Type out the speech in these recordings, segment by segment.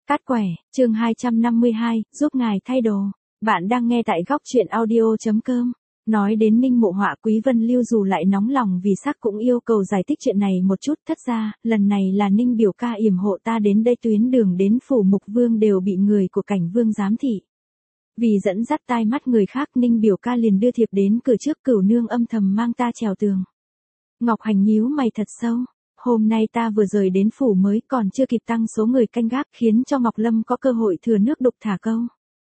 Cát quẻ, chương 252, giúp ngài thay đồ. Bạn đang nghe tại góc truyện audio.com. Nói đến Ninh Mộ Họa, Quý Vân Lưu dù lại nóng lòng vì sắc cũng yêu cầu giải thích chuyện này một chút. Thất ra, lần này là Ninh biểu ca yểm hộ ta đến đây, tuyến đường đến phủ Mục Vương đều bị người của Cảnh Vương giám thị. Vì dẫn dắt tai mắt người khác, Ninh biểu ca liền đưa thiệp đến cửa trước, Cửu nương âm thầm mang ta trèo tường. Ngọc Hành nhíu mày thật sâu. Hôm nay ta vừa rời đến phủ mới, còn chưa kịp tăng số người canh gác, khiến cho Ngọc Lâm có cơ hội thừa nước đục thả câu.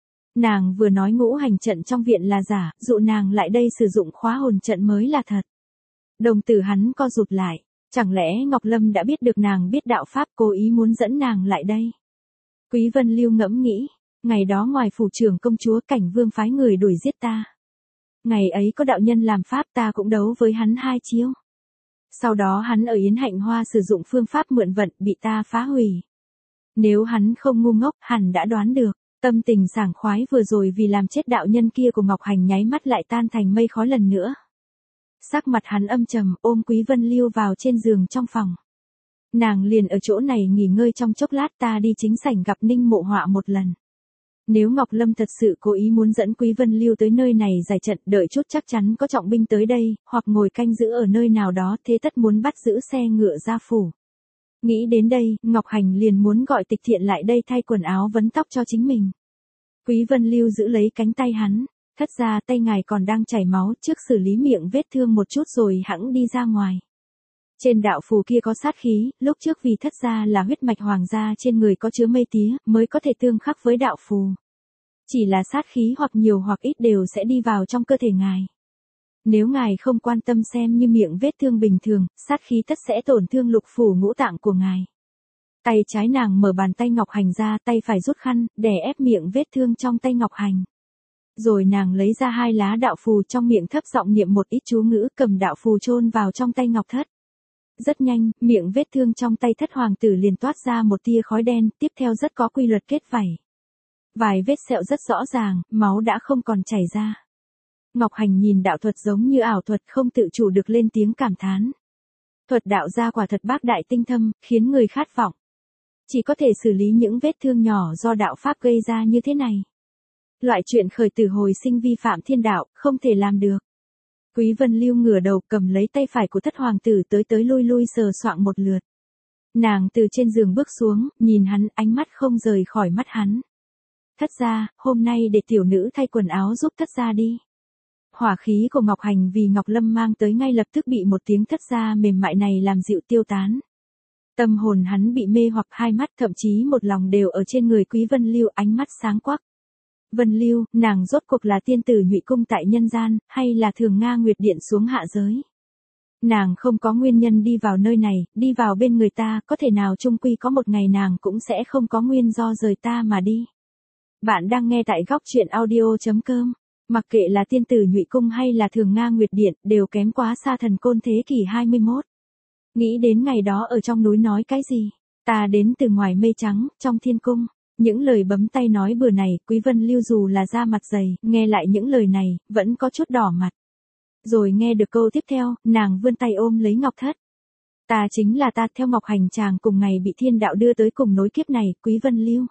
Nàng vừa nói ngũ hành trận trong viện là giả, dụ nàng lại đây sử dụng khóa hồn trận mới là thật. Đồng tử hắn co rụt lại, chẳng lẽ Ngọc Lâm đã biết được nàng biết đạo pháp, cố ý muốn dẫn nàng lại đây. Quý Vân Lưu ngẫm nghĩ, ngày đó ngoài phủ trưởng công chúa, Cảnh Vương phái người đuổi giết ta. Ngày ấy có đạo nhân làm pháp, ta cũng đấu với hắn 2 chiêu. Sau đó hắn ở Yến Hạnh Hoa sử dụng phương pháp mượn vận, bị ta phá hủy. Nếu hắn không ngu ngốc, hẳn đã đoán được. Tâm tình sảng khoái vừa rồi vì làm chết đạo nhân kia của Ngọc Hành nháy mắt lại tan thành mây khói lần nữa. Sắc mặt hắn âm trầm, ôm Quý Vân Lưu vào trên giường trong phòng. Nàng liền ở chỗ này nghỉ ngơi trong chốc lát, ta đi chính sảnh gặp Ninh Mộ Họa một lần. Nếu Ngọc Lâm thật sự cố ý muốn dẫn Quý Vân Lưu tới nơi này giải trận, đợi chút chắc chắn có trọng binh tới đây, hoặc ngồi canh giữ ở nơi nào đó, thế tất muốn bắt giữ xe ngựa ra phủ. Nghĩ đến đây, Ngọc Hành liền muốn gọi Tịch Thiện lại đây thay quần áo vấn tóc cho chính mình. Quý Vân Lưu giữ lấy cánh tay hắn, thất ra tay ngài còn đang chảy máu, trước xử lý miệng vết thương một chút rồi hẵng đi ra ngoài. Trên đạo phù kia có sát khí, lúc trước vì thất gia là huyết mạch hoàng gia trên người có chứa mây tía, mới có thể tương khắc với đạo phù. Chỉ là sát khí hoặc nhiều hoặc ít đều sẽ đi vào trong cơ thể ngài. Nếu ngài không quan tâm xem như miệng vết thương bình thường, sát khí tất sẽ tổn thương lục phủ ngũ tạng của ngài. Tay trái nàng mở bàn tay Ngọc Hành ra, tay phải rút khăn, đè ép miệng vết thương trong tay Ngọc Hành. Rồi nàng lấy ra 2 lá đạo phù, trong miệng thấp giọng niệm một ít chú ngữ, cầm đạo phù chôn vào trong tay Ngọc Thất. Rất nhanh, miệng vết thương trong tay Thất hoàng tử liền toát ra một tia khói đen, tiếp theo rất có quy luật kết vảy. Vài vết sẹo rất rõ ràng, máu đã không còn chảy ra. Ngọc Hành nhìn đạo thuật giống như ảo thuật, không tự chủ được lên tiếng cảm thán. Thuật đạo gia quả thật bác đại tinh thâm, khiến người khát vọng. Chỉ có thể xử lý những vết thương nhỏ do đạo pháp gây ra như thế này. Loại chuyện khởi tử hồi sinh vi phạm thiên đạo, không thể làm được. Quý Vân Lưu ngửa đầu cầm lấy tay phải của Thất hoàng tử, tới lui lui sờ soạng một lượt. Nàng từ trên giường bước xuống, nhìn hắn, ánh mắt không rời khỏi mắt hắn. Thất gia, hôm nay để tiểu nữ thay quần áo giúp thất gia đi. Hỏa khí của Ngọc Hành vì Ngọc Lâm mang tới ngay lập tức bị một tiếng thất gia mềm mại này làm dịu tiêu tán. Tâm hồn hắn bị mê hoặc, 2 mắt thậm chí một lòng đều ở trên người Quý Vân Lưu, ánh mắt sáng quắc. Vân Lưu, nàng rốt cuộc là tiên tử Nhụy Cung tại nhân gian, hay là Thường Nga Nguyệt Điện xuống hạ giới? Nàng không có nguyên nhân đi vào nơi này, đi vào bên người ta, có thể nào chung quy có một ngày nàng cũng sẽ không có nguyên do rời ta mà đi. Bạn đang nghe tại góc truyện audio.com. Mặc kệ là tiên tử Nhụy Cung hay là Thường Nga Nguyệt Điện, đều kém quá xa Thần Côn thế kỷ 21. Nghĩ đến ngày đó ở trong núi nói cái gì? Ta đến từ ngoài mây trắng, trong thiên cung. Những lời bấm tay nói bừa này, Quý Vân Lưu dù là da mặt dày, nghe lại những lời này, vẫn có chút đỏ mặt. Rồi nghe được câu tiếp theo, nàng vươn tay ôm lấy Ngọc Thất. Ta chính là ta, theo Ngọc Hành chàng cùng ngày bị thiên đạo đưa tới cùng nối kiếp này, Quý Vân Lưu.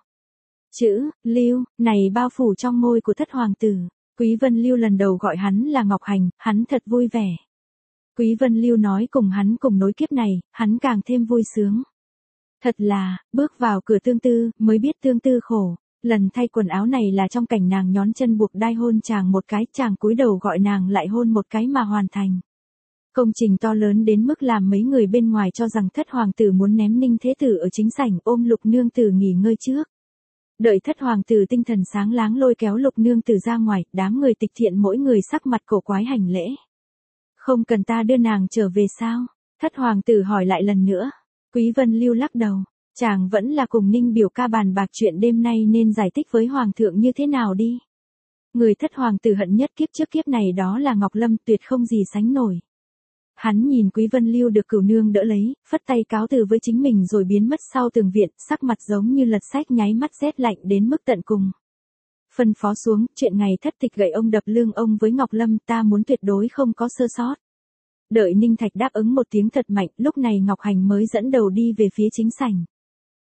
Chữ, Lưu, này bao phủ trong môi của Thất hoàng tử. Quý Vân Lưu lần đầu gọi hắn là Ngọc Hành, hắn thật vui vẻ. Quý Vân Lưu nói cùng hắn cùng nối kiếp này, hắn càng thêm vui sướng. Thật là, bước vào cửa tương tư, mới biết tương tư khổ. Lần thay quần áo này là trong cảnh nàng nhón chân buộc đai hôn chàng một cái, chàng cúi đầu gọi nàng lại hôn một cái mà hoàn thành. Công trình to lớn đến mức làm mấy người bên ngoài cho rằng Thất hoàng tử muốn ném Ninh thế tử ở chính sảnh, ôm Lục nương tử nghỉ ngơi trước. Đợi Thất hoàng tử tinh thần sáng láng lôi kéo Lục nương tử ra ngoài, đám người Tịch Thiện mỗi người sắc mặt cổ quái hành lễ. Không cần ta đưa nàng trở về sao? Thất hoàng tử hỏi lại lần nữa. Quý Vân Lưu lắc đầu, chàng vẫn là cùng Ninh biểu ca bàn bạc chuyện đêm nay nên giải thích với hoàng thượng như thế nào đi. Người Thất hoàng tử hận nhất kiếp trước kiếp này đó là Ngọc Lâm, tuyệt không gì sánh nổi. Hắn nhìn Quý Vân Lưu được Cửu nương đỡ lấy, phất tay cáo từ với chính mình rồi biến mất sau tường viện, sắc mặt giống như lật sách, nháy mắt rét lạnh đến mức tận cùng. Phân phó xuống, chuyện ngày thất tịch gậy ông đập lưng ông với Ngọc Lâm, ta muốn tuyệt đối không có sơ sót. Đợi Ninh Thạch đáp ứng một tiếng thật mạnh, lúc này Ngọc Hành mới dẫn đầu đi về phía chính sảnh.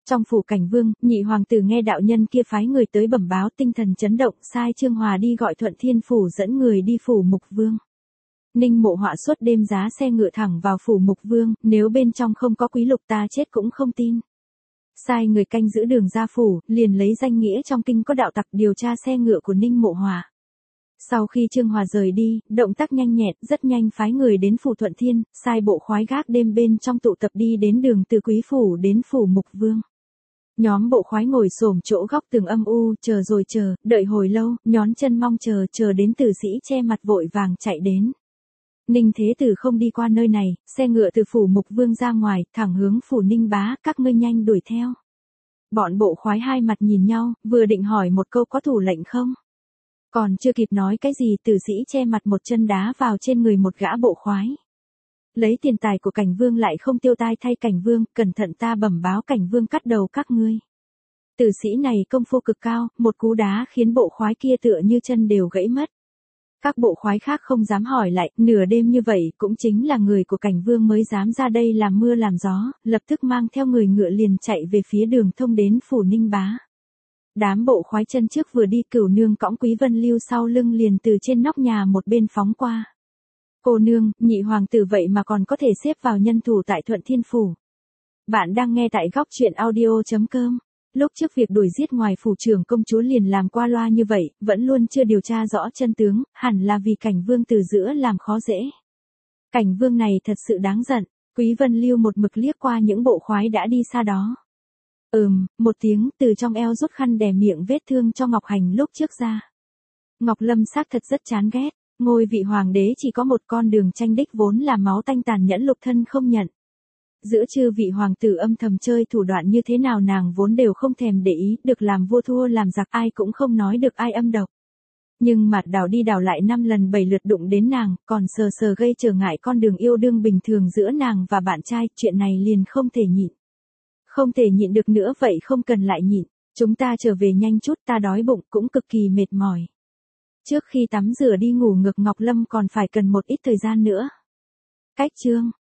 Trong phủ Cảnh Vương, nhị hoàng tử nghe đạo nhân kia phái người tới bẩm báo, tinh thần chấn động, sai Trương Hòa đi gọi Thuận Thiên phủ dẫn người đi phủ Mục Vương. Ninh Mộ Họa suốt đêm giá xe ngựa thẳng vào phủ Mục Vương, nếu bên trong không có quý lục ta chết cũng không tin. Sai người canh giữ đường ra phủ, liền lấy danh nghĩa trong kinh có đạo tặc điều tra xe ngựa của Ninh Mộ Họa. Sau khi Trương Hòa rời đi, động tác nhanh nhẹn, rất nhanh phái người đến phủ Thuận Thiên, sai bộ khoái gác đêm bên trong tụ tập đi đến đường từ Quý phủ đến phủ Mục Vương. Nhóm bộ khoái ngồi xổm chỗ góc tường âm u, chờ rồi chờ, đợi hồi lâu, nhón chân mong chờ đến tử sĩ che mặt vội vàng chạy đến. Ninh Thế Tử không đi qua nơi này, xe ngựa từ phủ Mục Vương ra ngoài, thẳng hướng phủ Ninh Bá, các ngươi nhanh đuổi theo. Bọn bộ khoái hai mặt nhìn nhau, vừa định hỏi một câu có thủ lệnh không? Còn chưa kịp nói cái gì, tử sĩ che mặt một chân đá vào trên người một gã bộ khoái. Lấy tiền tài của Cảnh Vương lại không tiêu tai thay Cảnh Vương, cẩn thận ta bẩm báo Cảnh Vương cắt đầu các ngươi. Tử sĩ này công phu cực cao, một cú đá khiến bộ khoái kia tựa như chân đều gãy mất. Các bộ khoái khác không dám hỏi lại, nửa đêm như vậy cũng chính là người của Cảnh Vương mới dám ra đây làm mưa làm gió, lập tức mang theo người ngựa liền chạy về phía đường thông đến phủ Ninh Bá. Đám bộ khoái chân trước vừa đi, Cửu nương cõng Quý Vân Lưu sau lưng liền từ trên nóc nhà một bên phóng qua. Cô nương, nhị hoàng tử vậy mà còn có thể xếp vào nhân thủ tại Thuận Thiên phủ. Bạn đang nghe tại góc truyện audio.com. Lúc trước việc đuổi giết ngoài phủ trưởng công chúa liền làm qua loa như vậy, vẫn luôn chưa điều tra rõ chân tướng, hẳn là vì Cảnh Vương từ giữa làm khó dễ. Cảnh Vương này thật sự đáng giận. Quý Vân Lưu một mực liếc qua những bộ khoái đã đi xa đó. Một tiếng, từ trong eo rút khăn đè miệng vết thương cho Ngọc Hành lúc trước ra. Ngọc Lâm xác thật rất chán ghét, ngôi vị hoàng đế chỉ có một con đường tranh đích vốn là máu tanh tàn nhẫn lục thân không nhận. Giữa chư vị hoàng tử âm thầm chơi thủ đoạn như thế nào nàng vốn đều không thèm để ý, được làm vua thua làm giặc ai cũng không nói được ai âm độc. Nhưng mặt đảo đi đảo lại 5 lần 7 lượt đụng đến nàng, còn sờ gây trở ngại con đường yêu đương bình thường giữa nàng và bạn trai, chuyện này liền không thể nhịn. Không thể nhịn được nữa vậy không cần lại nhịn, chúng ta trở về nhanh chút, ta đói bụng cũng cực kỳ mệt mỏi. Trước khi tắm rửa đi ngủ ngược Ngọc Lâm còn phải cần một ít thời gian nữa. Cách chương